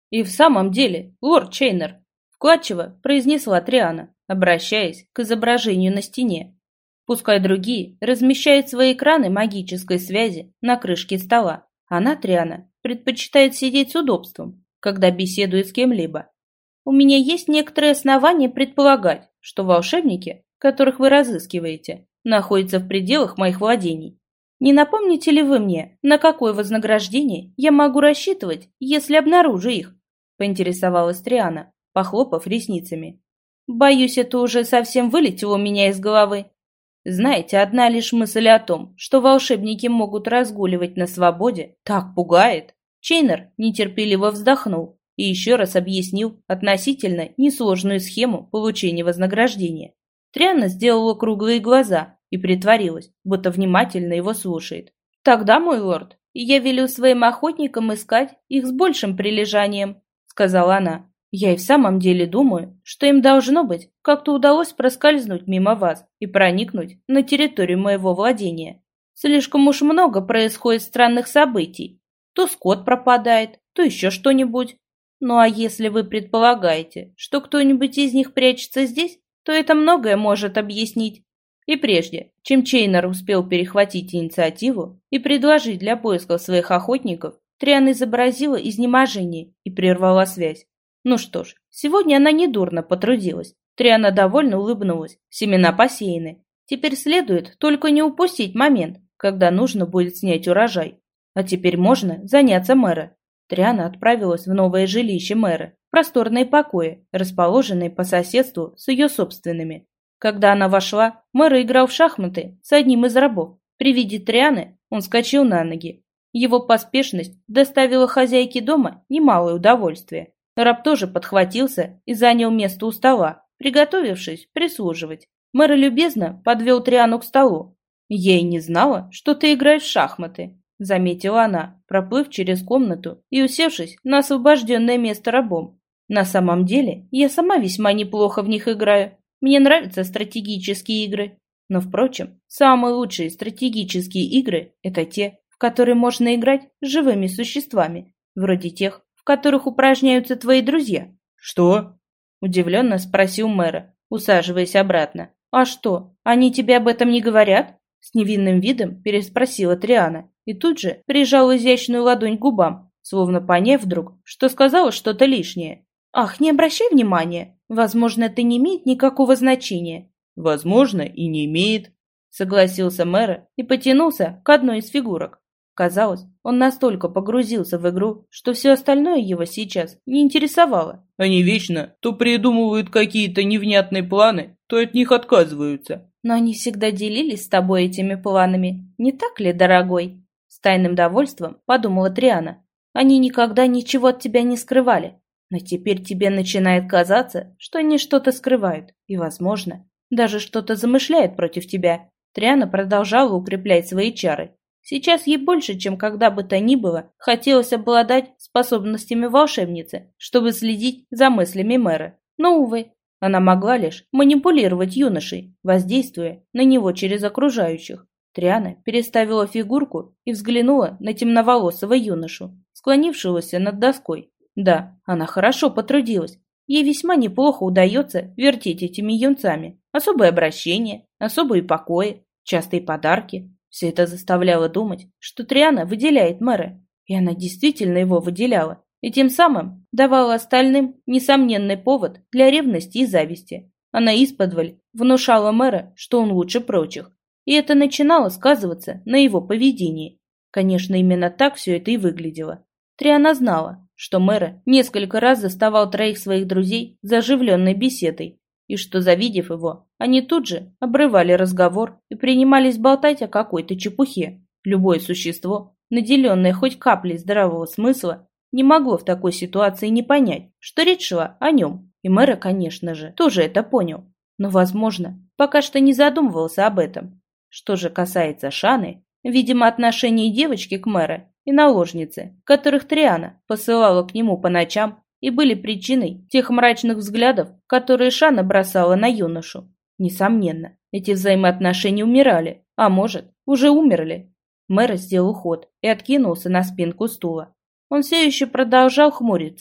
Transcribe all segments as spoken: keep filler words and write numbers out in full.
И в самом деле, лорд Чейнер, вкладчиво произнесла Триана, обращаясь к изображению на стене. Пускай другие размещают свои экраны магической связи на крышке стола. Она, Триана, предпочитает сидеть с удобством, когда беседует с кем-либо. У меня есть некоторые основания предполагать, что волшебники, которых вы разыскиваете, находятся в пределах моих владений. Не напомните ли вы мне, на какое вознаграждение я могу рассчитывать, если обнаружу их? Поинтересовалась Триана, похлопав ресницами. Боюсь, это уже совсем вылетело у меня из головы. Знаете, одна лишь мысль о том, что волшебники могут разгуливать на свободе, так пугает. Чейнер нетерпеливо вздохнул и еще раз объяснил относительно несложную схему получения вознаграждения. Триана сделала круглые глаза и притворилась, будто внимательно его слушает. «Тогда, мой лорд, я велю своим охотникам искать их с большим прилежанием», — сказала она. «Я и в самом деле думаю, что им должно быть как-то удалось проскользнуть мимо вас и проникнуть на территорию моего владения. Слишком уж много происходит странных событий. То скот пропадает, то еще что-нибудь. Ну а если вы предполагаете, что кто-нибудь из них прячется здесь, то это многое может объяснить». И прежде, чем Чейнер успел перехватить инициативу и предложить для поисков своих охотников, Триана изобразила изнеможение и прервала связь. Ну что ж, сегодня она недурно потрудилась. Триана довольно улыбнулась. Семена посеяны. Теперь следует только не упустить момент, когда нужно будет снять урожай. А теперь можно заняться мэра. Триана отправилась в новое жилище мэра, просторные покои, расположенные по соседству с ее собственными. Когда она вошла, мэр играл в шахматы с одним из рабов. При виде Трианы он вскочил на ноги. Его поспешность доставила хозяйке дома немалое удовольствие. Раб тоже подхватился и занял место у стола, приготовившись прислуживать. Мэр любезно подвел Триану к столу. «Я и не знала, что ты играешь в шахматы», — заметила она, проплыв через комнату и усевшись на освобожденное место рабом. «На самом деле, я сама весьма неплохо в них играю. Мне нравятся стратегические игры. Но, впрочем, самые лучшие стратегические игры — это те, в которые можно играть с живыми существами, вроде тех, в которых упражняются твои друзья». «Что?» — удивленно спросил мэра, усаживаясь обратно. «А что, они тебе об этом не говорят?» — с невинным видом переспросила Триана и тут же прижала изящную ладонь к губам, словно поняв вдруг, что сказала что-то лишнее. «Ах, не обращай внимания. Возможно, это не имеет никакого значения». «Возможно, и не имеет», — согласился мэр и потянулся к одной из фигурок. Казалось, он настолько погрузился в игру, что все остальное его сейчас не интересовало. «Они вечно то придумывают какие-то невнятные планы, то от них отказываются». «Но они всегда делились с тобой этими планами, не так ли, дорогой?» С тайным довольством подумала Триана. «Они никогда ничего от тебя не скрывали. Но теперь тебе начинает казаться, что они что-то скрывают, и, возможно, даже что-то замышляют против тебя». Триана продолжала укреплять свои чары. Сейчас ей больше, чем когда бы то ни было, хотелось обладать способностями волшебницы, чтобы следить за мыслями мэра. Но, увы, она могла лишь манипулировать юношей, воздействуя на него через окружающих. Триана переставила фигурку и взглянула на темноволосого юношу, склонившегося над доской. Да, она хорошо потрудилась. Ей весьма неплохо удается вертеть этими юнцами. Особые обращения, особые покои, частые подарки. Все это заставляло думать, что Триана выделяет мэра. И она действительно его выделяла. И тем самым давала остальным несомненный повод для ревности и зависти. Она исподволь внушала мэра, что он лучше прочих. И это начинало сказываться на его поведении. Конечно, именно так все это и выглядело. Триана знала, что мэра несколько раз заставал троих своих друзей за оживленной беседой, и что, завидев его, они тут же обрывали разговор и принимались болтать о какой-то чепухе. Любое существо, наделенное хоть каплей здравого смысла, не могло в такой ситуации не понять, что речь шла о нем. И мэра, конечно же, тоже это понял. Но, возможно, пока что не задумывался об этом. Что же касается Шаны, видимо, отношение девочки к мэра и наложницы, которых Триана посылала к нему по ночам, и были причиной тех мрачных взглядов, которые Шана бросала на юношу. Несомненно, эти взаимоотношения умирали, а может, уже умерли. Мэр сделал ход и откинулся на спинку стула. Он все еще продолжал хмуриться,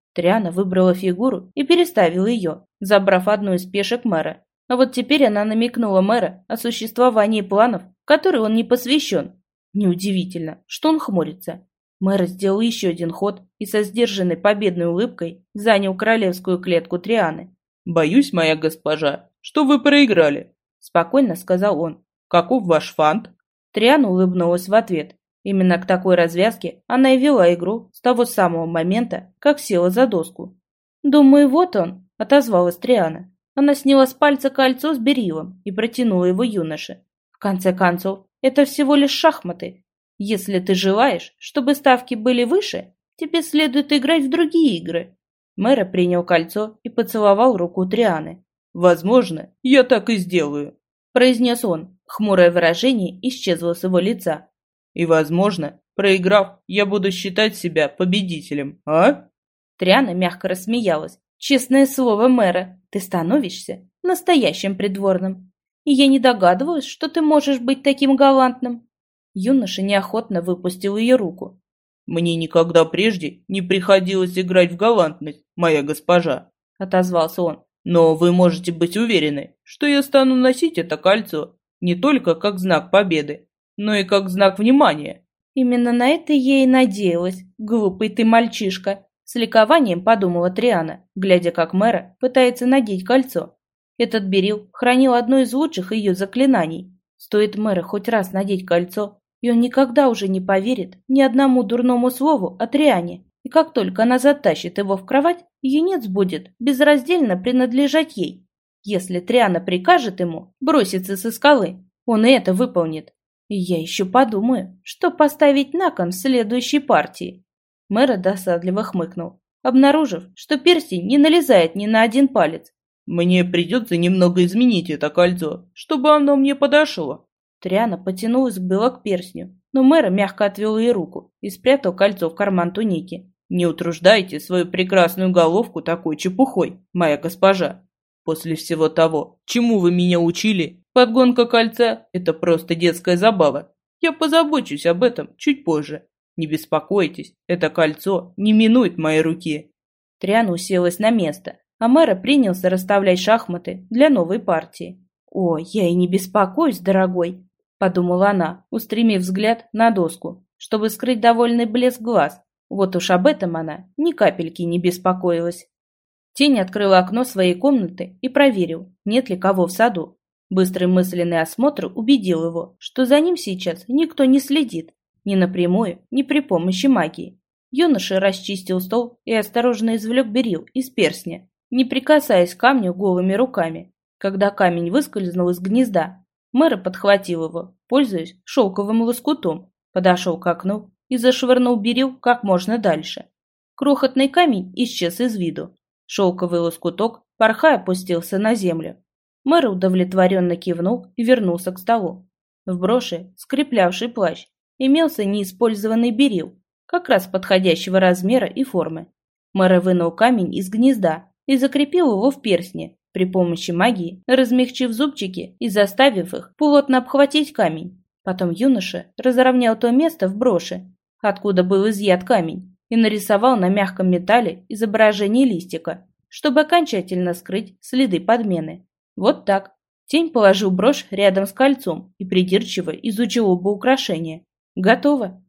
Триана выбрала фигуру и переставила ее, забрав одну из пешек мэра. А вот теперь она намекнула мэра о существовании планов, в которые он не посвящен. Неудивительно, что он хмурится. Мэр сделал еще один ход и со сдержанной победной улыбкой занял королевскую клетку Трианы. «Боюсь, моя госпожа, что вы проиграли», — спокойно сказал он. «Каков ваш фант?» Триана улыбнулась в ответ. Именно к такой развязке она и вела игру с того самого момента, как села за доску. «Думаю, вот он», — отозвалась Триана. Она сняла с пальца кольцо с берилом и протянула его юноше. «В конце концов, это всего лишь шахматы. Если ты желаешь, чтобы ставки были выше, тебе следует играть в другие игры». Мэра принял кольцо и поцеловал руку Трианы. «Возможно, я так и сделаю», — произнес он. Хмурое выражение исчезло с его лица. «И, возможно, проиграв, я буду считать себя победителем, а?» Триана мягко рассмеялась. «Честное слово, мэра, ты становишься настоящим придворным. И я не догадывалась, что ты можешь быть таким галантным». Юноша неохотно выпустил ее руку. «Мне никогда прежде не приходилось играть в галантность, моя госпожа», — отозвался он. «Но вы можете быть уверены, что я стану носить это кольцо не только как знак победы, но и как знак внимания». «Именно на это я и надеялась, глупый ты мальчишка», — с ликованием подумала Триана, глядя, как мэра пытается надеть кольцо. Этот берил хранил одно из лучших ее заклинаний. Стоит мэра хоть раз надеть кольцо, и он никогда уже не поверит ни одному дурному слову о Триане. И как только она затащит его в кровать, юнец будет безраздельно принадлежать ей. Если Триана прикажет ему броситься со скалы, он и это выполнит. И я еще подумаю, что поставить на кон в следующей партии. Мэра досадливо хмыкнул, обнаружив, что перстень не налезает ни на один палец. «Мне придется немного изменить это кольцо, чтобы оно мне подошло». Триана потянулась было к перстню, но мэра мягко отвел ей руку и спрятал кольцо в карман туники. «Не утруждайте свою прекрасную головку такой чепухой, моя госпожа. После всего того, чему вы меня учили, подгонка кольца – это просто детская забава. Я позабочусь об этом чуть позже. Не беспокойтесь, это кольцо не минует моей руки». Триана уселась на место, а мэра принялся расставлять шахматы для новой партии. «О, я и не беспокоюсь, дорогой», — подумала она, устремив взгляд на доску, чтобы скрыть довольный блеск глаз. Вот уж об этом она ни капельки не беспокоилась. Тень открыл окно своей комнаты и проверил, нет ли кого в саду. Быстрый мысленный осмотр убедил его, что за ним сейчас никто не следит, ни напрямую, ни при помощи магии. Юноша расчистил стол и осторожно извлек берил из перстня, не прикасаясь к камню голыми руками. Когда камень выскользнул из гнезда, мэра подхватил его, пользуясь шелковым лоскутом, подошел к окну и зашвырнул берил как можно дальше. Крохотный камень исчез из виду. Шелковый лоскуток, порхая, опустился на землю. Мэр удовлетворенно кивнул и вернулся к столу. В броши, скреплявший плащ, имелся неиспользованный берил, как раз подходящего размера и формы. Мэр вынул камень из гнезда и закрепил его в перстне, при помощи магии, размягчив зубчики и заставив их плотно обхватить камень. Потом юноша разровнял то место в броши, откуда был изъят камень, и нарисовал на мягком металле изображение листика, чтобы окончательно скрыть следы подмены. Вот так. Тень положил брошь рядом с кольцом и придирчиво изучил оба украшения. Готово.